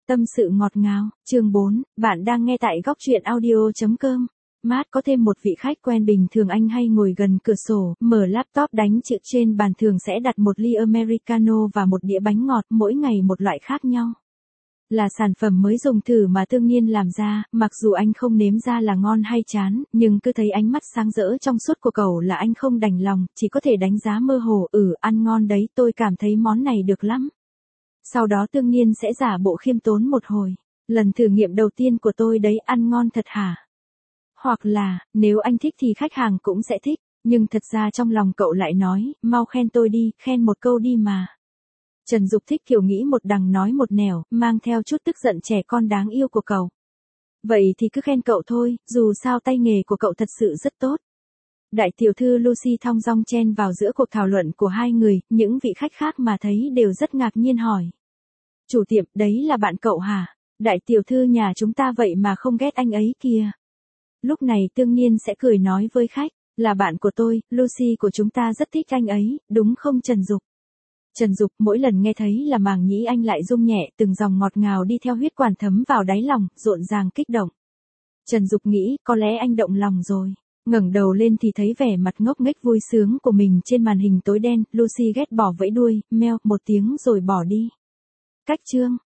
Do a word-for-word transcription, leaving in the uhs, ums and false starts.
Tâm sự ngọt ngào, chương bốn, bạn đang nghe tại góc truyện audio chấm com. Matt có thêm một vị khách quen bình thường, anh hay ngồi gần cửa sổ, mở laptop đánh chữ, trên bàn thường sẽ đặt một ly Americano và một đĩa bánh ngọt, mỗi ngày một loại khác nhau. Là sản phẩm mới dùng thử mà Tương Nhiên làm ra, mặc dù anh không nếm ra là ngon hay chán, nhưng cứ thấy ánh mắt sáng rỡ trong suốt của cậu là anh không đành lòng, chỉ có thể đánh giá mơ hồ, ừ, ăn ngon đấy, tôi cảm thấy món này được lắm. Sau đó Tương Nhiên sẽ giả bộ khiêm tốn một hồi. Lần thử nghiệm đầu tiên của tôi đấy, ăn ngon thật hả? Hoặc là, nếu anh thích thì khách hàng cũng sẽ thích, nhưng thật ra trong lòng cậu lại nói, mau khen tôi đi, khen một câu đi mà. Trần Dục thích kiểu nghĩ một đằng nói một nẻo, mang theo chút tức giận trẻ con đáng yêu của cậu. Vậy thì cứ khen cậu thôi, dù sao tay nghề của cậu thật sự rất tốt. Đại tiểu thư Lucy thong dong chen vào giữa cuộc thảo luận của hai người, những vị khách khác mà thấy đều rất ngạc nhiên hỏi. Chủ tiệm, đấy là bạn cậu hả? Đại tiểu thư nhà chúng ta vậy mà không ghét anh ấy kìa. Lúc này Tương Nhiên sẽ cười nói với khách, là bạn của tôi, Lucy của chúng ta rất thích anh ấy, đúng không Trần Dục? Trần Dục mỗi lần nghe thấy là màng nhĩ anh lại rung nhẹ, từng dòng ngọt ngào đi theo huyết quản thấm vào đáy lòng, rộn ràng kích động. Trần Dục nghĩ, có lẽ anh động lòng rồi. Ngẩng đầu lên thì thấy vẻ mặt ngốc nghếch vui sướng của mình trên màn hình tối đen, Lucy ghét bỏ vẫy đuôi, meo một tiếng rồi bỏ đi. Cách chương